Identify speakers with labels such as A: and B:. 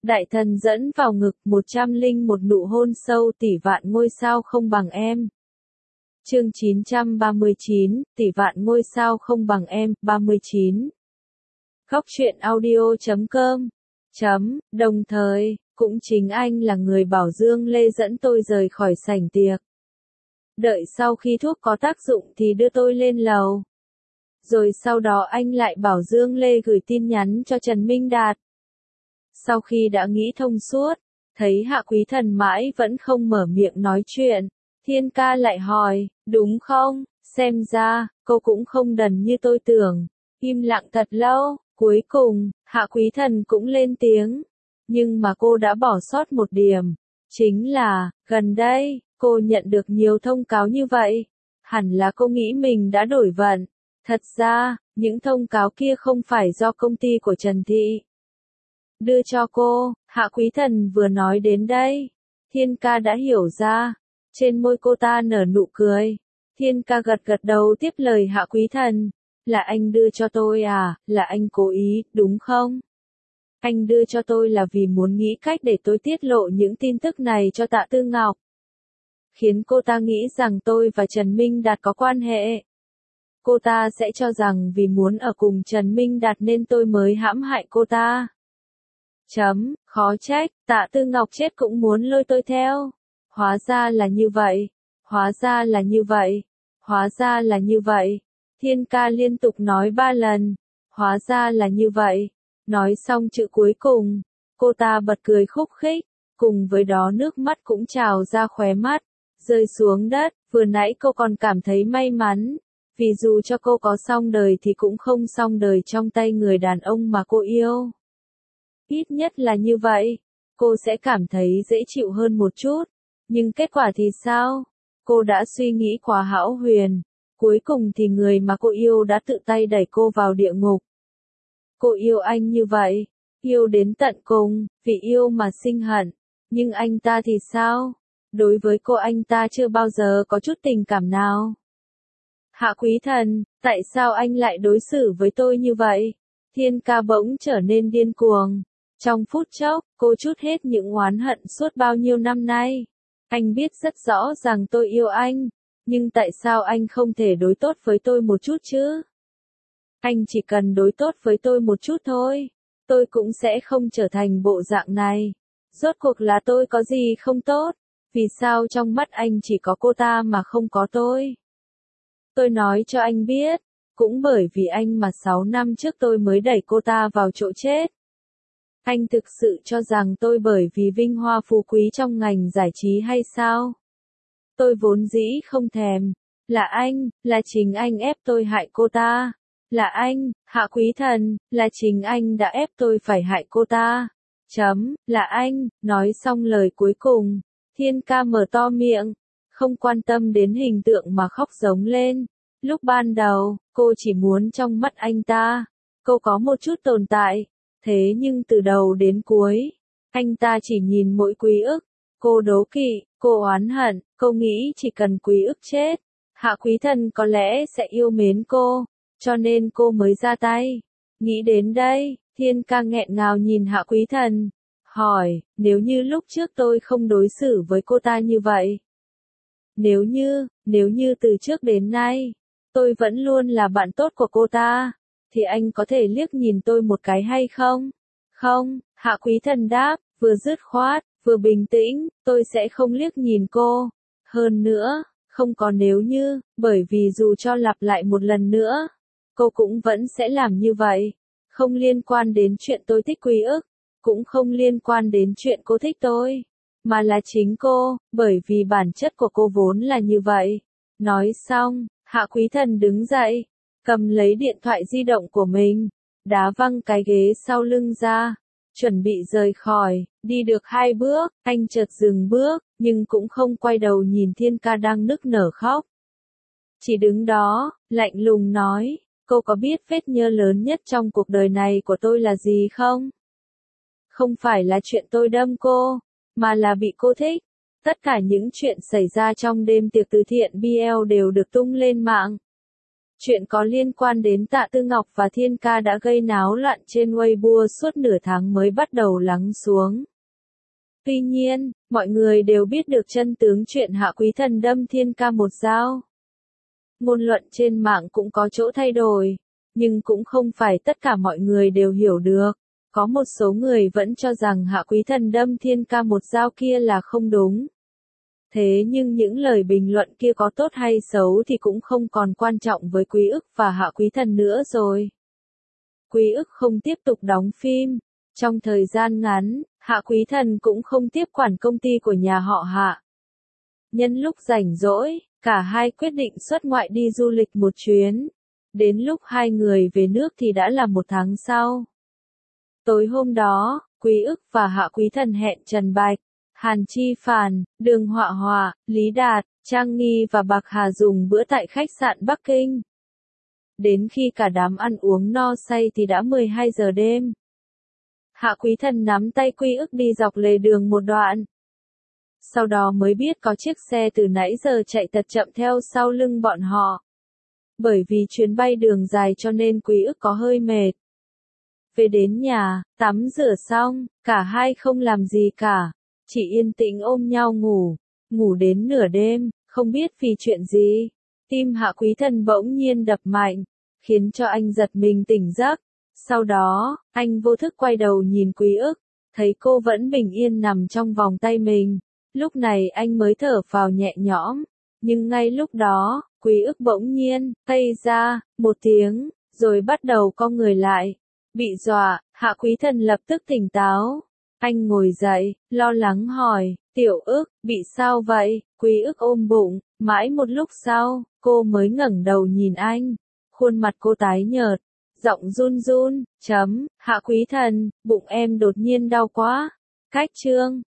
A: Đại thần dẫn vào ngực 101 nụ hôn sâu tỷ vạn ngôi sao không bằng em. Chương 939, tỷ vạn ngôi sao không bằng em, 39. Góc truyện audio.com. Đồng thời, cũng chính anh là người bảo Dương Lê dẫn tôi rời khỏi sảnh tiệc. Đợi sau khi thuốc có tác dụng thì đưa tôi lên lầu. Rồi sau đó anh lại bảo Dương Lê gửi tin nhắn cho Trần Minh Đạt. Sau khi đã nghĩ thông suốt, thấy Hạ Quý Thần mãi vẫn không mở miệng nói chuyện, Thiên Ca lại hỏi, đúng không, xem ra, cô cũng không đần như tôi tưởng. Im lặng thật lâu, cuối cùng, Hạ Quý Thần cũng lên tiếng. Nhưng mà cô đã bỏ sót một điểm, chính là, gần đây, cô nhận được nhiều thông cáo như vậy. Hẳn là cô nghĩ mình đã đổi vận. Thật ra, những thông cáo kia không phải do công ty của Trần Thị đưa cho cô. Hạ Quý Thần vừa nói đến đây, Thiên Ca đã hiểu ra. Trên môi cô ta nở nụ cười. Thiên Ca gật gật đầu tiếp lời Hạ Quý Thần. Là anh đưa cho tôi à, là anh cố ý, đúng không? Anh đưa cho tôi là vì muốn nghĩ cách để tôi tiết lộ những tin tức này cho Tạ Tư Ngọc. Khiến cô ta nghĩ rằng tôi và Trần Minh Đạt có quan hệ. Cô ta sẽ cho rằng vì muốn ở cùng Trần Minh Đạt nên tôi mới hãm hại cô ta. Khó trách, Tạ Tư Ngọc chết cũng muốn lôi tôi theo. Hóa ra là như vậy. Hóa ra là như vậy. Hóa ra là như vậy. Thiên Ca liên tục nói 3 lần. Hóa ra là như vậy. Nói xong chữ cuối cùng, cô ta bật cười khúc khích, cùng với đó nước mắt cũng trào ra khóe mắt, rơi xuống đất. Vừa nãy cô còn cảm thấy may mắn, vì dù cho cô có xong đời thì cũng không xong đời trong tay người đàn ông mà cô yêu. Ít nhất là như vậy, cô sẽ cảm thấy dễ chịu hơn một chút. Nhưng kết quả thì sao? Cô đã suy nghĩ quá hão huyền. Cuối cùng thì người mà cô yêu đã tự tay đẩy cô vào địa ngục. Cô yêu anh như vậy, yêu đến tận cùng, vì yêu mà sinh hận. Nhưng anh ta thì sao? Đối với cô anh ta chưa bao giờ có chút tình cảm nào. Hạ Quý Thần, tại sao anh lại đối xử với tôi như vậy? Thiên Ca bỗng trở nên điên cuồng. Trong phút chốc, cô trút hết những oán hận suốt bao nhiêu năm nay. Anh biết rất rõ rằng tôi yêu anh, nhưng tại sao anh không thể đối tốt với tôi một chút chứ? Anh chỉ cần đối tốt với tôi một chút thôi, tôi cũng sẽ không trở thành bộ dạng này. Rốt cuộc là tôi có gì không tốt? Vì sao trong mắt anh chỉ có cô ta mà không có tôi? Tôi nói cho anh biết, cũng bởi vì anh mà 6 năm trước tôi mới đẩy cô ta vào chỗ chết. Anh thực sự cho rằng tôi bởi vì vinh hoa phú quý trong ngành giải trí hay sao? Tôi vốn dĩ không thèm. Là anh, là chính anh ép tôi hại cô ta. Là anh, Hạ Quý Thần, là chính anh đã ép tôi phải hại cô ta. Là anh. Nói xong lời cuối cùng, Thiên Ca mở to miệng, không quan tâm đến hình tượng mà khóc giống lên. Lúc ban đầu, cô chỉ muốn trong mắt anh ta, cô có một chút tồn tại. Thế nhưng từ đầu đến cuối, anh ta chỉ nhìn mỗi quý ức. Cô đố kỵ, cô oán hận, cô nghĩ chỉ cần quý ức chết, Hạ Quý Thần có lẽ sẽ yêu mến cô, cho nên cô mới ra tay. Nghĩ đến đây, Thiên Ca nghẹn ngào nhìn Hạ Quý Thần, hỏi, nếu như lúc trước tôi không đối xử với cô ta như vậy? Nếu như từ trước đến nay, tôi vẫn luôn là bạn tốt của cô ta, thì anh có thể liếc nhìn tôi một cái hay không? Không, Hạ Quý Thần đáp, vừa dứt khoát, vừa bình tĩnh, tôi sẽ không liếc nhìn cô. Hơn nữa, không có nếu như, bởi vì dù cho lặp lại một lần nữa, cô cũng vẫn sẽ làm như vậy. Không liên quan đến chuyện tôi thích quý ức, cũng không liên quan đến chuyện cô thích tôi, mà là chính cô, bởi vì bản chất của cô vốn là như vậy. Nói xong, Hạ Quý Thần đứng dậy, cầm lấy điện thoại di động của mình, đá văng cái ghế sau lưng ra, chuẩn bị rời khỏi. Đi được 2 bước, anh chợt dừng bước, nhưng cũng không quay đầu nhìn Thiên Ca đang nức nở khóc. Chỉ đứng đó, lạnh lùng nói, cô có biết vết nhơ lớn nhất trong cuộc đời này của tôi là gì không? Không phải là chuyện tôi đâm cô, mà là bị cô thích. Tất cả những chuyện xảy ra trong đêm tiệc từ thiện BL đều được tung lên mạng. Chuyện có liên quan đến Tạ Tư Ngọc và Thiên Ca đã gây náo loạn trên Weibo suốt nửa tháng mới bắt đầu lắng xuống. Tuy nhiên, mọi người đều biết được chân tướng chuyện Hạ Quý Thần đâm Thiên Ca một dao. Ngôn luận trên mạng cũng có chỗ thay đổi, nhưng cũng không phải tất cả mọi người đều hiểu được. Có một số người vẫn cho rằng Hạ Quý Thần đâm Thiên Ca một dao kia là không đúng. Thế nhưng những lời bình luận kia có tốt hay xấu thì cũng không còn quan trọng với Quý Ức và Hạ Quý Thần nữa rồi. Quý Ức không tiếp tục đóng phim. Trong thời gian ngắn, Hạ Quý Thần cũng không tiếp quản công ty của nhà họ Hạ. Nhân lúc rảnh rỗi, cả hai quyết định xuất ngoại đi du lịch một chuyến. Đến lúc hai người về nước thì đã là một tháng sau. Tối hôm đó, Quý Ức và Hạ Quý Thần hẹn Trần Bạch, Hàn Chi Phàn, Đường Họa Họa, Lý Đạt, Trang Nghi và Bạc Hà dùng bữa tại khách sạn Bắc Kinh. Đến khi cả đám ăn uống no say thì đã 12 giờ đêm. Hạ Quý Thần nắm tay Quý Ức đi dọc lề đường một đoạn. Sau đó mới biết có chiếc xe từ nãy giờ chạy thật chậm theo sau lưng bọn họ. Bởi vì chuyến bay đường dài cho nên Quý Ức có hơi mệt. Về đến nhà, tắm rửa xong, cả hai không làm gì cả. Chỉ yên tĩnh ôm nhau ngủ. Ngủ đến nửa đêm, không biết vì chuyện gì. Tim Hạ Quý Thần bỗng nhiên đập mạnh, khiến cho anh giật mình tỉnh giấc. Sau đó, anh vô thức quay đầu nhìn Quý Ức, thấy cô vẫn bình yên nằm trong vòng tay mình. Lúc này anh mới thở phào nhẹ nhõm. Nhưng ngay lúc đó, Quý Ức bỗng nhiên, tây ra, một tiếng, rồi bắt đầu co người lại. Bị dọa, Hạ Quý Thần lập tức tỉnh táo. Anh ngồi dậy, lo lắng hỏi, Tiểu Ức, bị sao vậy? Quý Ức ôm bụng, mãi một lúc sau, cô mới ngẩng đầu nhìn anh. Khuôn mặt cô tái nhợt, giọng run run, Hạ Quý Thần, bụng em đột nhiên đau quá. Cách chương